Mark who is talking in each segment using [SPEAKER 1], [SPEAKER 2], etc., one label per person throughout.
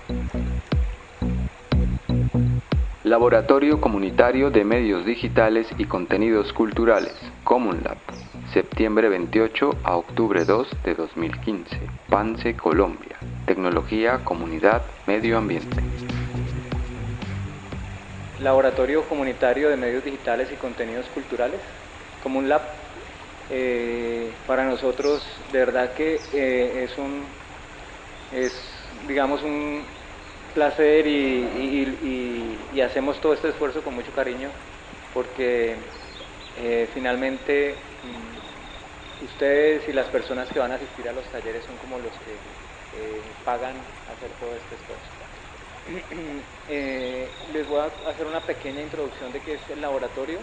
[SPEAKER 1] Laboratorio Comunitario de Medios Digitales y Contenidos Culturales, CommonLab, septiembre 28 a octubre 2 de 2015, Pance, Colombia. Tecnología, comunidad, medio ambiente.
[SPEAKER 2] Laboratorio Comunitario de Medios Digitales y Contenidos Culturales, CommonLab. Para nosotros, de verdad que es digamos un placer y hacemos todo este esfuerzo con mucho cariño porque finalmente ustedes y las personas que van a asistir a los talleres son como los que pagan hacer todo este esfuerzo. Les voy a hacer una pequeña introducción de qué es el laboratorio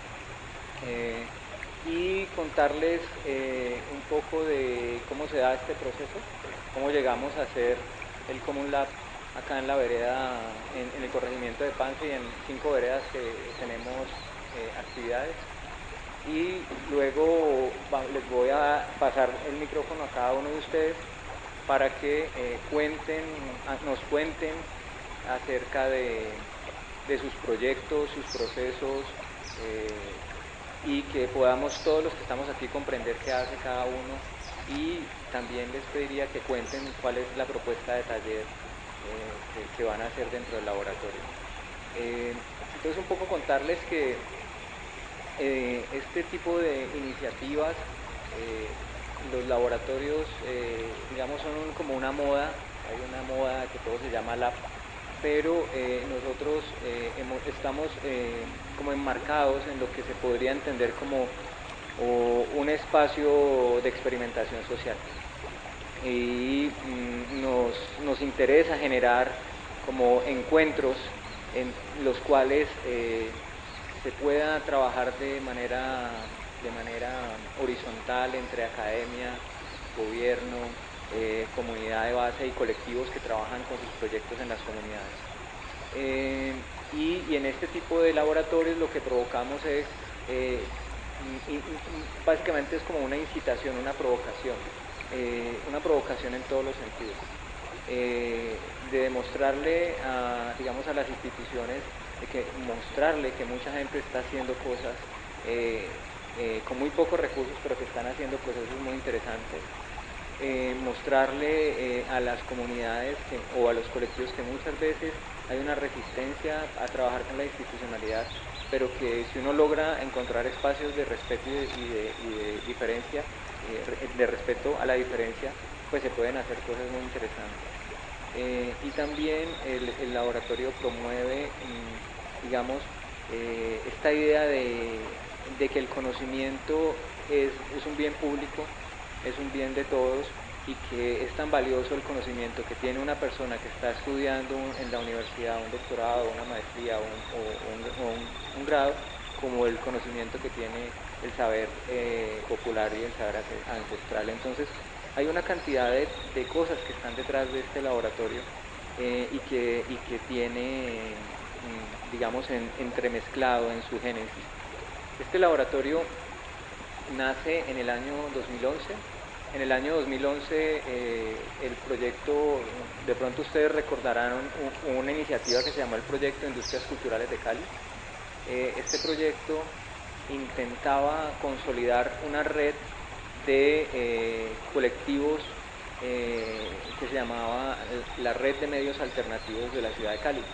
[SPEAKER 2] y contarles un poco de cómo se da este proceso, cómo llegamos a hacer el CommonLab acá en la vereda, en el corregimiento de Pance y en 5 veredas que tenemos actividades. Y luego les voy a pasar el micrófono a cada uno de ustedes para que nos cuenten acerca de sus proyectos, sus procesos, y que podamos todos los que estamos aquí comprender qué hace cada uno, y también les pediría que cuenten cuál es la propuesta de taller que van a hacer dentro del laboratorio. Entonces un poco contarles que este tipo de iniciativas, los laboratorios, digamos, son como una moda. Hay una moda que todo se llama lab, pero nosotros estamos como enmarcados en lo que se podría entender como un espacio de experimentación social. Y nos interesa generar como encuentros en los cuales se pueda trabajar de manera horizontal entre academia, gobierno, comunidad de base y colectivos que trabajan con sus proyectos en las comunidades. Y en este tipo de laboratorios lo que provocamos es, básicamente es como una incitación, una provocación en todos los sentidos. De demostrarle digamos, a las instituciones, mostrarle que mucha gente está haciendo cosas con muy pocos recursos, pero que están haciendo procesos muy interesantes. Mostrarle a las comunidades o a los colectivos que muchas veces hay una resistencia a trabajar con la institucionalidad, pero que si uno logra encontrar espacios de respeto y de diferencia, de respeto a la diferencia, pues se pueden hacer cosas muy interesantes. Y también el laboratorio promueve, digamos, esta idea de que el conocimiento es un bien público, es un bien de todos, y que es tan valioso el conocimiento que tiene una persona que está estudiando en la universidad un doctorado, una maestría o un grado, como el conocimiento que tiene el saber popular y el saber ancestral. Entonces hay una cantidad de cosas que están detrás de este laboratorio y que tiene, digamos, entremezclado en su génesis. Este laboratorio nace en el año 2011. En el año 2011 el proyecto, de pronto ustedes recordarán una iniciativa que se llamó el Proyecto Industrias Culturales de Cali. Este proyecto intentaba consolidar una red de colectivos que se llamaba la Red de Medios Alternativos de la Ciudad de Cali.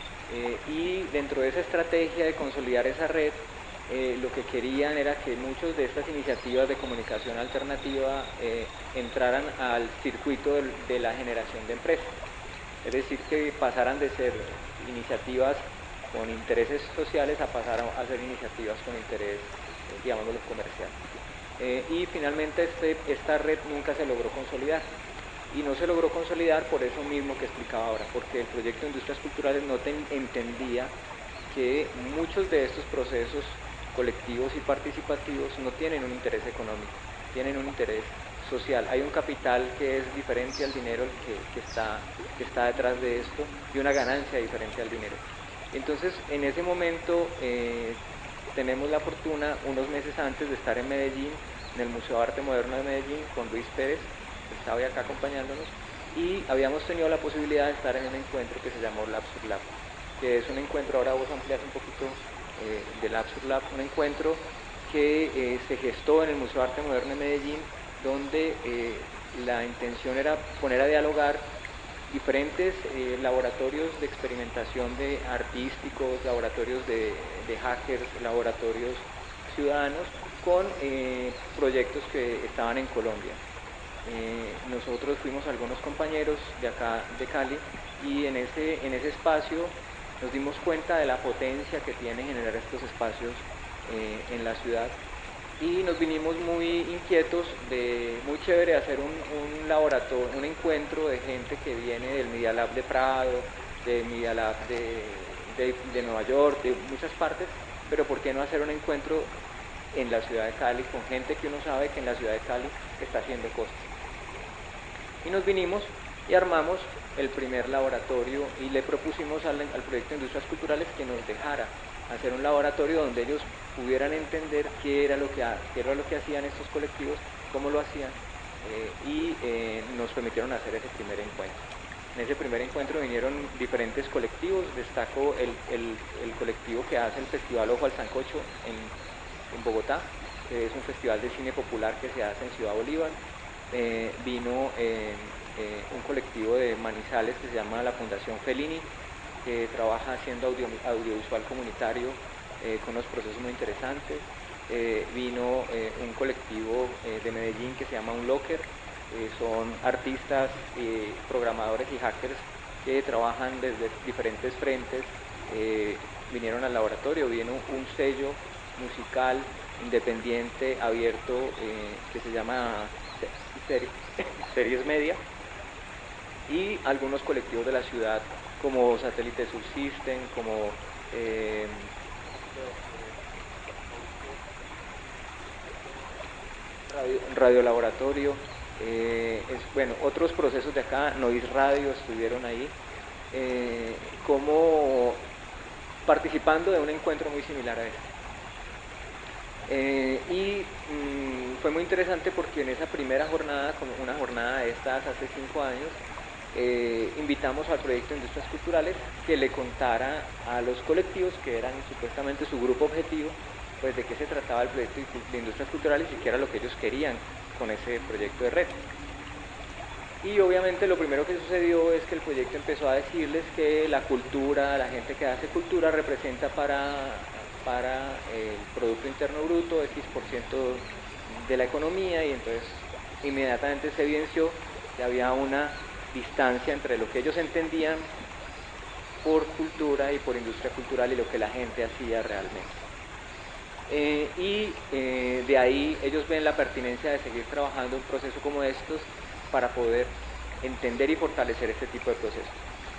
[SPEAKER 2] Y dentro de esa estrategia de consolidar esa red, lo que querían era que muchas de estas iniciativas de comunicación alternativa entraran al circuito de la generación de empresas. Es decir, que pasaran de ser iniciativas con intereses sociales a pasar a ser iniciativas con interés, digámoslo, comercial. Y finalmente esta red nunca se logró consolidar. Y no se logró consolidar por eso mismo que explicaba ahora, porque el proyecto de Industrias Culturales no entendía que muchos de estos procesos colectivos y participativos no tienen un interés económico, tienen un interés social. Hay un capital que es diferente al dinero que está detrás de esto, y una ganancia diferente al dinero. Entonces, en ese momento tenemos la fortuna, unos meses antes, de estar en Medellín, en el Museo de Arte Moderno de Medellín, con Luis Pérez, que está hoy acá acompañándonos, y habíamos tenido la posibilidad de estar en un encuentro que se llamó Labsur Lab, que es un encuentro, ahora vos amplias un poquito de Labsur Lab, un encuentro que se gestó en el Museo de Arte Moderno de Medellín, donde la intención era poner a dialogar diferentes laboratorios de experimentación de artísticos, laboratorios de hackers, laboratorios ciudadanos, con proyectos que estaban en Colombia. Nosotros fuimos algunos compañeros de acá de Cali y en ese espacio nos dimos cuenta de la potencia que tiene generar estos espacios en la ciudad y nos vinimos muy inquietos de muy chévere hacer un laboratorio, un encuentro de gente que viene del Media Lab de Prado, de Media Lab de Nueva York, de muchas partes, pero ¿por qué no hacer un encuentro en la ciudad de Cali con gente que uno sabe que en la ciudad de Cali está haciendo cosas? Y nos vinimos y armamos el primer laboratorio y le propusimos al proyecto de Industrias Culturales que nos dejara hacer un laboratorio donde ellos pudieran entender qué era lo que hacían estos colectivos, cómo lo hacían, y nos permitieron hacer ese primer encuentro. En ese primer encuentro vinieron diferentes colectivos, destaco el colectivo que hace el Festival Ojo al Sancocho en Bogotá, que es un festival de cine popular que se hace en Ciudad Bolívar. Vino un colectivo de Manizales que se llama la Fundación Fellini, que trabaja haciendo audiovisual comunitario con unos procesos muy interesantes. Vino un colectivo de Medellín que se llama Unlocker, son artistas, programadores y hackers que trabajan desde diferentes frentes. Vinieron al laboratorio, vino un sello musical independiente abierto que se llama Series Media, y algunos colectivos de la ciudad como Satélite Subsystem, como Radio Laboratorio, bueno, otros procesos de acá, Noise Radio estuvieron ahí, como participando de un encuentro muy similar a este. Fue muy interesante porque en esa primera jornada, como una jornada de estas hace 5 años, invitamos al proyecto de Industrias Culturales que le contara a los colectivos, que eran supuestamente su grupo objetivo, pues de qué se trataba el proyecto de Industrias Culturales y qué era lo que ellos querían con ese proyecto de red. Y obviamente lo primero que sucedió es que el proyecto empezó a decirles que la cultura, la gente que hace cultura representa para el Producto Interno Bruto X% de la economía, y entonces inmediatamente se evidenció que había una distancia entre lo que ellos entendían por cultura y por industria cultural y lo que la gente hacía realmente. De ahí ellos ven la pertinencia de seguir trabajando un proceso como estos para poder entender y fortalecer este tipo de procesos.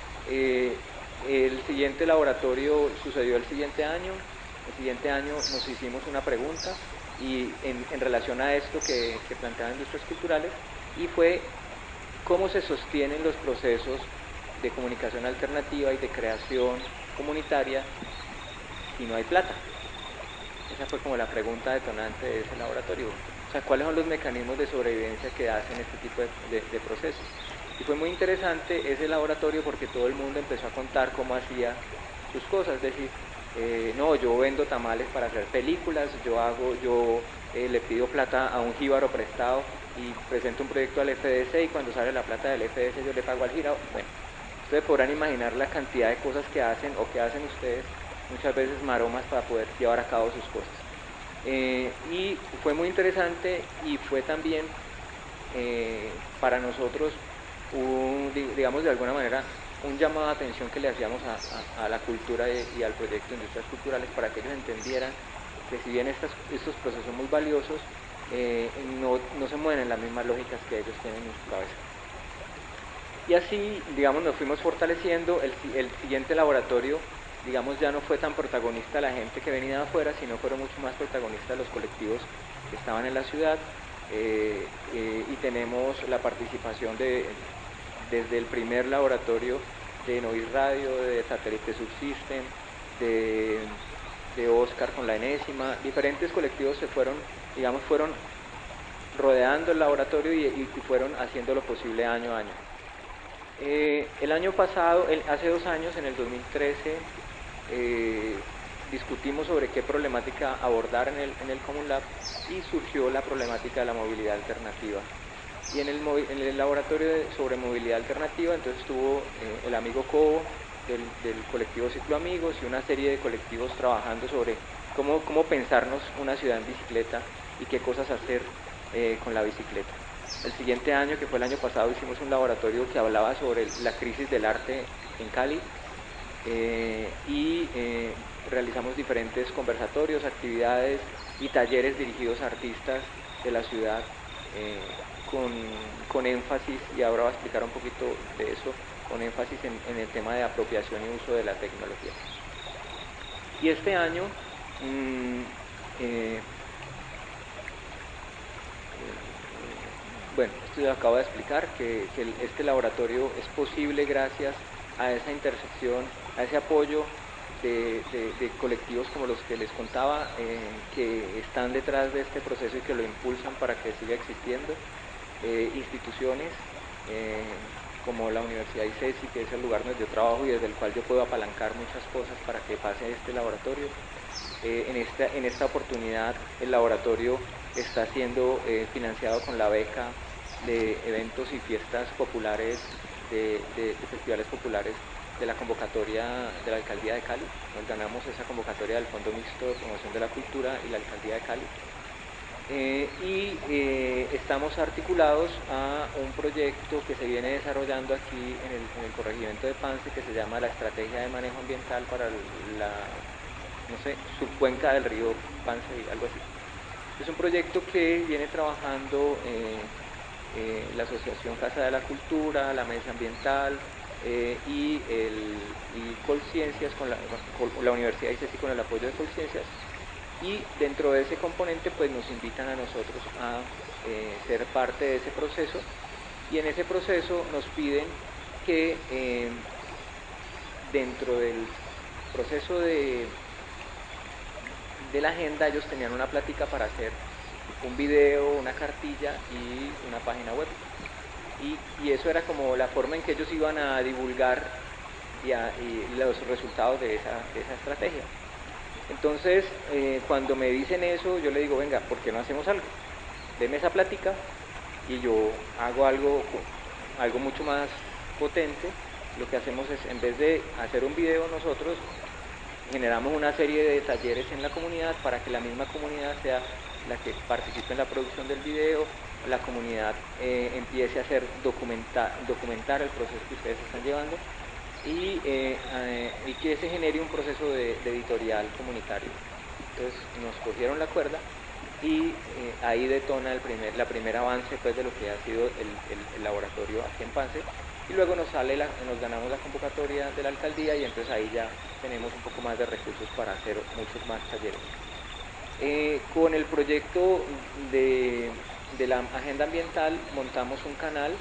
[SPEAKER 2] El siguiente laboratorio sucedió el siguiente año. El siguiente año nos hicimos una pregunta y en relación a esto que planteaban Industrias Culturales, y fue cómo se sostienen los procesos de comunicación alternativa y de creación comunitaria si no hay plata. Esa fue como la pregunta detonante de ese laboratorio. O sea, ¿cuáles son los mecanismos de sobrevivencia que hacen este tipo de procesos? Y fue muy interesante ese laboratorio porque todo el mundo empezó a contar cómo hacía sus cosas. Es decir, no, yo vendo tamales para hacer películas, yo le pido plata a un jíbaro prestado y presento un proyecto al FDC, y cuando sale la plata del FDC yo le pago al jíbaro. Bueno, ustedes podrán imaginar la cantidad de cosas que hacen o que hacen ustedes, muchas veces maromas, para poder llevar a cabo sus cosas. Y fue muy interesante, y fue también para nosotros digamos de alguna manera un llamado de atención que le hacíamos a la cultura y al proyecto de Industrias Culturales, para que ellos entendieran que si bien estos procesos son muy valiosos, no se mueven en las mismas lógicas que ellos tienen en su cabeza. Y así, digamos, nos fuimos fortaleciendo. El siguiente laboratorio, digamos, ya no fue tan protagonista la gente que venía de afuera, sino fueron mucho más protagonistas los colectivos que estaban en la ciudad, y tenemos la participación desde el primer laboratorio de Noise Radio, de Satélite Subsystem, de Oscar con la Enésima. Diferentes colectivos fueron rodeando el laboratorio y fueron haciendo lo posible año a año. El año pasado, hace 2 años, en el 2013, discutimos sobre qué problemática abordar en el Common Lab y surgió la problemática de la movilidad alternativa. Y en el laboratorio sobre movilidad alternativa, entonces estuvo el amigo Cobo del colectivo Ciclo Amigos y una serie de colectivos trabajando sobre cómo pensarnos una ciudad en bicicleta y qué cosas hacer con la bicicleta. El siguiente año, que fue el año pasado, hicimos un laboratorio que hablaba sobre la crisis del arte en Cali realizamos diferentes conversatorios, actividades y talleres dirigidos a artistas de la ciudad con énfasis, y ahora voy a explicar un poquito de eso, con énfasis en el tema de apropiación y uso de la tecnología. Y este año bueno, esto ya acabo de explicar, que este laboratorio es posible gracias a esa intersección, a ese apoyo de colectivos como los que les contaba, que están detrás de este proceso y que lo impulsan para que siga existiendo, instituciones como la Universidad ICESI, que es el lugar donde yo trabajo y desde el cual yo puedo apalancar muchas cosas para que pase este laboratorio. En esta oportunidad el laboratorio está siendo financiado con la beca de eventos y fiestas populares, de festivales populares de la convocatoria de la Alcaldía de Cali. Nos ganamos esa convocatoria del Fondo Mixto de Promoción de la Cultura y la Alcaldía de Cali. Estamos articulados a un proyecto que se viene desarrollando aquí en el corregimiento de Pance, que se llama la Estrategia de Manejo Ambiental para la, no sé, subcuenca del río Pance, algo así. Es un proyecto que viene trabajando la Asociación Casa de la Cultura, la Mesa Ambiental y Colciencias, con la Universidad ICESI con el apoyo de Colciencias. Y dentro de ese componente pues nos invitan a nosotros a ser parte de ese proceso, y en ese proceso nos piden que dentro del proceso de la agenda ellos tenían una plática para hacer un video, una cartilla y una página web, y eso era como la forma en que ellos iban a divulgar y los resultados de esa estrategia. Entonces, cuando me dicen eso, yo le digo, venga, ¿por qué no hacemos algo? Deme esa plática y yo hago algo mucho más potente. Lo que hacemos es, en vez de hacer un video nosotros, generamos una serie de talleres en la comunidad para que la misma comunidad sea la que participe en la producción del video, la comunidad empiece a hacer documentar el proceso que ustedes están llevando, y que se genere un proceso de editorial comunitario. Entonces nos cogieron la cuerda y ahí detona la primer avance pues, de lo que ha sido el laboratorio aquí en Pance, y luego nos ganamos la convocatoria de la alcaldía, y entonces ahí ya tenemos un poco más de recursos para hacer muchos más talleres. Con el proyecto de la agenda ambiental montamos un canal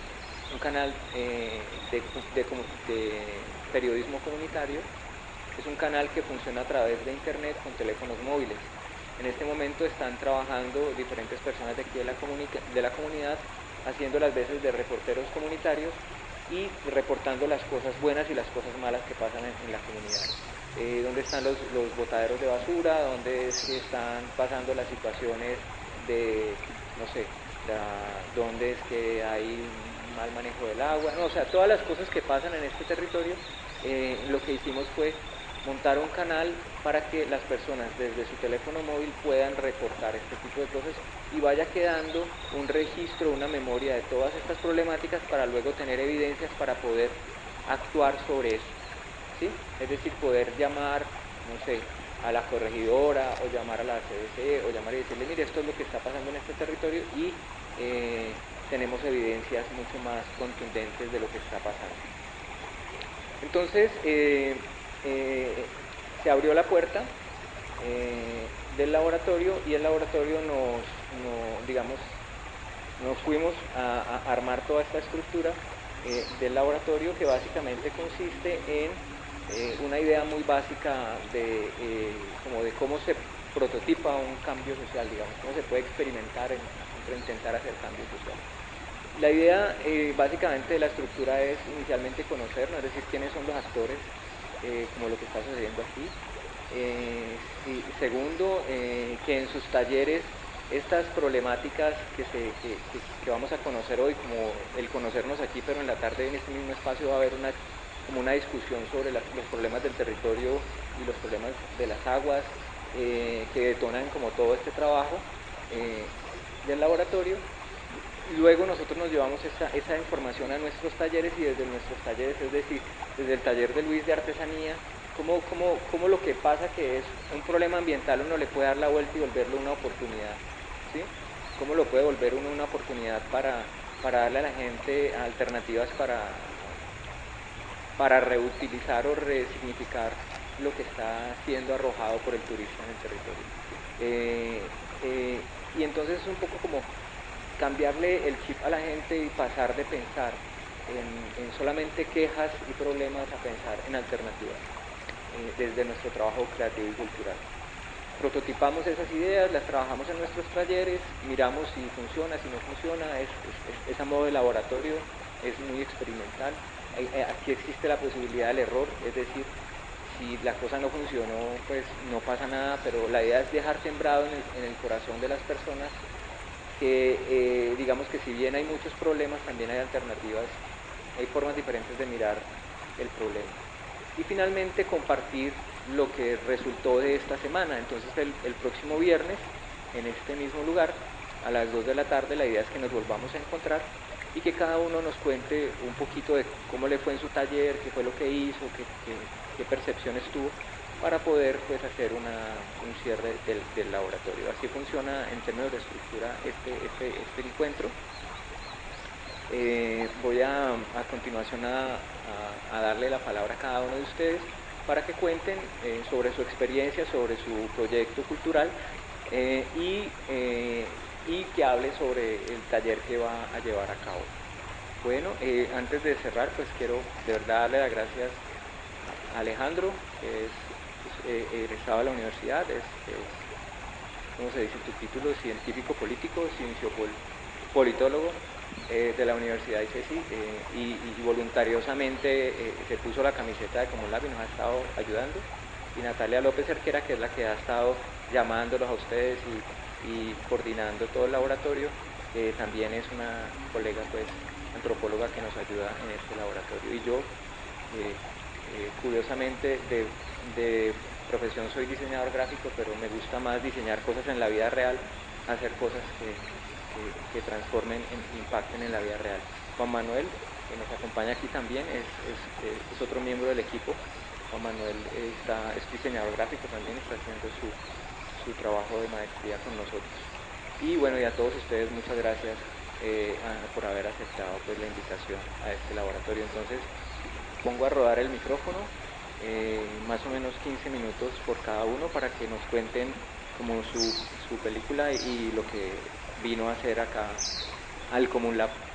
[SPEAKER 2] de periodismo comunitario. Es un canal que funciona a través de internet con teléfonos móviles. En este momento están trabajando diferentes personas de aquí de la comunidad, haciendo las veces de reporteros comunitarios y reportando las cosas buenas y las cosas malas que pasan en la comunidad. Dónde están los botaderos de basura, dónde es que están pasando las situaciones de, no sé, dónde es que hay mal manejo del agua, no, o sea, todas las cosas que pasan en este territorio. Lo que hicimos fue montar un canal para que las personas desde su teléfono móvil puedan reportar este tipo de cosas y vaya quedando un registro, una memoria de todas estas problemáticas para luego tener evidencias para poder actuar sobre eso, ¿sí? Es decir, poder llamar, no sé, a la corregidora o llamar a la CDC o llamar y decirle, mire, esto es lo que está pasando en este territorio y tenemos evidencias mucho más contundentes de lo que está pasando. Entonces, se abrió la puerta del laboratorio, y el laboratorio nos fuimos a armar toda esta estructura del laboratorio, que básicamente consiste en una idea muy básica como de cómo se prototipa un cambio social, digamos, cómo se puede experimentar entre intentar hacer cambio social. La idea básicamente de la estructura es inicialmente conocernos, es decir, quiénes son los actores, como lo que está sucediendo aquí. Segundo, que en sus talleres estas problemáticas que vamos a conocer hoy, como el conocernos aquí, pero en la tarde en este mismo espacio va a haber como una discusión sobre los problemas del territorio y los problemas de las aguas que detonan como todo este trabajo del laboratorio. Luego nosotros nos llevamos esa información a nuestros talleres y desde nuestros talleres, es decir, desde el taller de Luis de artesanía, cómo lo que pasa que es un problema ambiental uno le puede dar la vuelta y volverlo una oportunidad, ¿sí? Cómo lo puede volver uno una oportunidad para darle a la gente alternativas para reutilizar o resignificar lo que está siendo arrojado por el turista en el territorio. Y entonces es un poco como cambiarle el chip a la gente y pasar de pensar en solamente quejas y problemas a pensar en alternativas desde nuestro trabajo creativo y cultural. Prototipamos esas ideas, las trabajamos en nuestros talleres, miramos si funciona, si no funciona, es a modo de laboratorio, es muy experimental. Aquí existe la posibilidad del error, es decir, si la cosa no funcionó, pues no pasa nada, pero la idea es dejar sembrado en el corazón de las personas que digamos que si bien hay muchos problemas, también hay alternativas, hay formas diferentes de mirar el problema. Y finalmente compartir lo que resultó de esta semana. Entonces el próximo viernes, en este mismo lugar, a las 2 de la tarde, la idea es que nos volvamos a encontrar y que cada uno nos cuente un poquito de cómo le fue en su taller, qué fue lo que hizo, qué percepciones tuvo, para poder pues hacer un cierre del laboratorio. Así funciona en términos de estructura este encuentro. Voy a continuación a darle la palabra a cada uno de ustedes para que cuenten sobre su experiencia, sobre su proyecto cultural y que hable sobre el taller que va a llevar a cabo. Bueno, antes de cerrar, pues quiero de verdad darle las gracias a Alejandro, que es egresado de la universidad, ¿cómo se dice tu título? Científico político, politólogo de la Universidad ICESI y voluntariosamente se puso la camiseta de Comulab y nos ha estado ayudando. Y Natalia López Cerquera, que es la que ha estado llamándolos a ustedes y coordinando todo el laboratorio, también es una colega pues antropóloga que nos ayuda en este laboratorio. Y yo, curiosamente, de profesión soy diseñador gráfico, pero me gusta más diseñar cosas en la vida real, hacer cosas que transformen, impacten en la vida real. Juan Manuel, que nos acompaña aquí también, es otro miembro del equipo. Juan Manuel es diseñador gráfico también, está haciendo su trabajo de maestría con nosotros. Y bueno, y a todos ustedes muchas gracias por haber aceptado pues la invitación a este laboratorio. Entonces, pongo a rodar el micrófono, más o menos 15 minutos por cada uno para que nos cuenten como su película y lo que vino a hacer acá al Común Lab.